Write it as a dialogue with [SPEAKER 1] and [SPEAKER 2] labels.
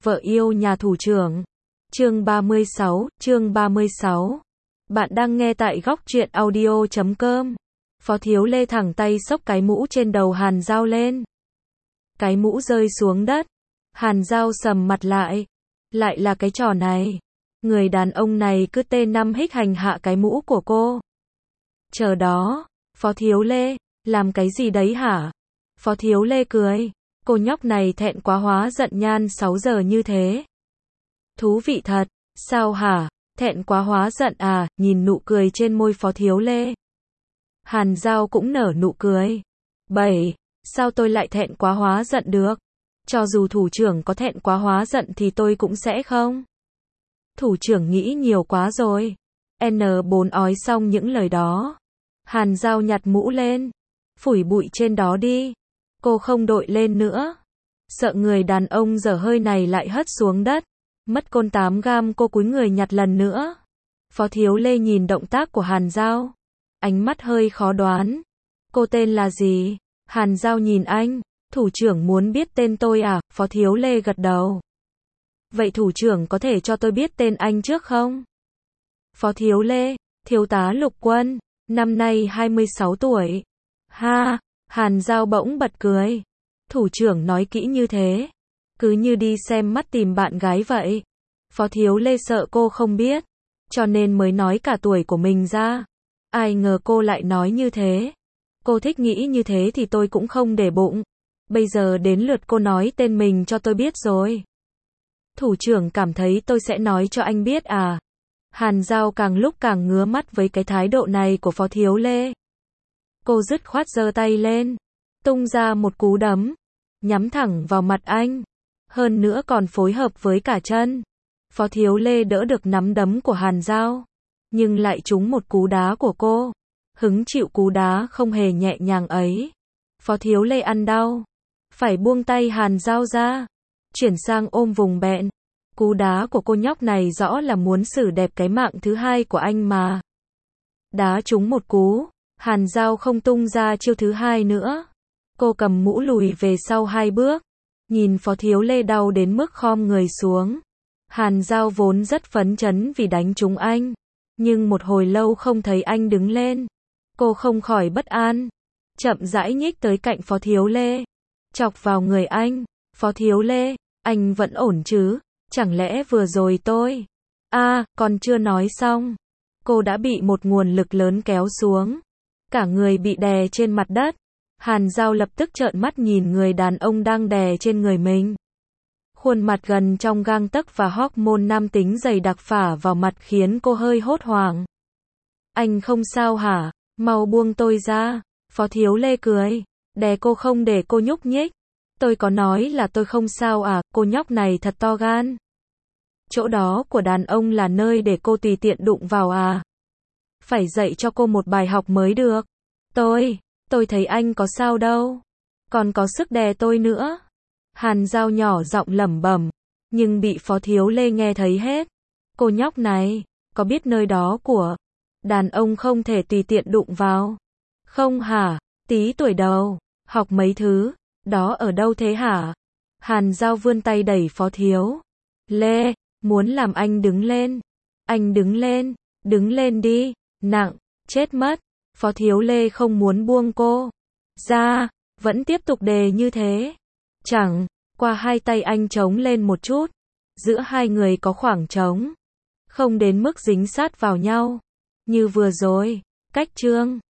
[SPEAKER 1] Vợ yêu nhà thủ trưởng. Chương 36. Bạn đang nghe tại góc truyện audio.com. Phó Thiếu Lê thẳng tay xốc cái mũ trên đầu Hàn Dao lên. Cái mũ rơi xuống đất. Hàn Dao sầm mặt lại. Lại là cái trò này. Người đàn ông này cứ T5 hích hành hạ cái mũ của cô. Chờ đó, Phó Thiếu Lê, làm cái gì đấy hả? Phó Thiếu Lê cười. Cô nhóc này thẹn quá hóa giận nhan 6 giờ như thế. Thú vị thật, sao hả? Thẹn quá hóa giận à? Nhìn nụ cười trên môi Phó Thiếu Lê. Hàn Dao cũng nở nụ cười. Sao tôi lại thẹn quá hóa giận được? Cho dù thủ trưởng có thẹn quá hóa giận thì tôi cũng sẽ không. Thủ trưởng nghĩ nhiều quá rồi. N4 ói xong những lời đó. Hàn Dao nhặt mũ lên. Phủi bụi trên đó đi. Cô không đội lên nữa. Sợ người đàn ông dở hơi này lại hất xuống đất. Mất côn 8 gam cô cúi người nhặt lần nữa. Phó Thiếu Lê nhìn động tác của Hàn Dao. Ánh mắt hơi khó đoán. Cô tên là gì? Hàn Dao nhìn anh. Thủ trưởng muốn biết tên tôi à? Phó Thiếu Lê gật đầu. Vậy thủ trưởng có thể cho tôi biết tên anh trước không? Phó Thiếu Lê, thiếu tá Lục Quân, năm nay 26 tuổi. Ha, Hàn Dao bỗng bật cười. Thủ trưởng nói kỹ như thế. Cứ như đi xem mắt tìm bạn gái vậy. Phó Thiếu Lê sợ cô không biết. Cho nên mới nói cả tuổi của mình ra. Ai ngờ cô lại nói như thế. Cô thích nghĩ như thế thì tôi cũng không để bụng. Bây giờ đến lượt cô nói tên mình cho tôi biết rồi. Thủ trưởng cảm thấy tôi sẽ nói cho anh biết à? Hàn Dao càng lúc càng ngứa mắt với cái thái độ này của Phó Thiếu Lê. Cô dứt khoát giơ tay lên. Tung ra một cú đấm. Nhắm thẳng vào mặt anh. Hơn nữa còn phối hợp với cả chân. Phó Thiếu Lê đỡ được nắm đấm của Hàn Dao. Nhưng lại trúng một cú đá của cô. Hứng chịu cú đá không hề nhẹ nhàng ấy. Phó Thiếu Lê ăn đau. Phải buông tay Hàn Dao ra. Chuyển sang ôm vùng bẹn. Cú đá của cô nhóc này rõ là muốn xử đẹp cái mạng thứ hai của anh mà. Đá trúng một cú. Hàn Dao không tung ra chiêu thứ hai nữa. Cô cầm mũ lùi về sau 2 bước. Nhìn Phó Thiếu Lê đau đến mức khom người xuống. Hàn Dao vốn rất phấn chấn vì đánh trúng anh. Nhưng một hồi lâu không thấy anh đứng lên. Cô không khỏi bất an. Chậm rãi nhích tới cạnh Phó Thiếu Lê. Chọc vào người anh. Phó Thiếu Lê, anh vẫn ổn chứ? Chẳng lẽ vừa rồi tôi... còn chưa nói xong. Cô đã bị một nguồn lực lớn kéo xuống. Cả người bị đè trên mặt đất. Hàn Dao lập tức trợn mắt nhìn người đàn ông đang đè trên người mình. Khuôn mặt gần trong gang tấc và hormone nam tính dày đặc phả vào mặt khiến cô hơi hốt hoảng. Anh không sao hả? Mau buông tôi ra. Phó Thiếu Lê cười. Đè cô không để cô nhúc nhích. Tôi có nói là tôi không sao à? Cô nhóc này thật to gan. Chỗ đó của đàn ông là nơi để cô tùy tiện đụng vào à? Phải dạy cho cô một bài học mới được. Tôi thấy anh có sao đâu. Còn có sức đè tôi nữa. Hàn Dao nhỏ giọng lẩm bẩm. Nhưng bị Phó Thiếu Lê nghe thấy hết. Cô nhóc này, có biết nơi đó của đàn ông không thể tùy tiện đụng vào? Không hả? Tí tuổi đầu, học mấy thứ, đó ở đâu thế hả? Hàn Dao vươn tay đẩy Phó Thiếu Lê, muốn làm anh đứng lên. Anh đứng lên đi, nặng, chết mất. Phó Thiếu Lê không muốn buông cô ra, vẫn tiếp tục đè như thế. Chẳng qua hai tay anh chống lên một chút. Giữa hai người có khoảng trống. Không đến mức dính sát vào nhau. Như vừa rồi, cách chương.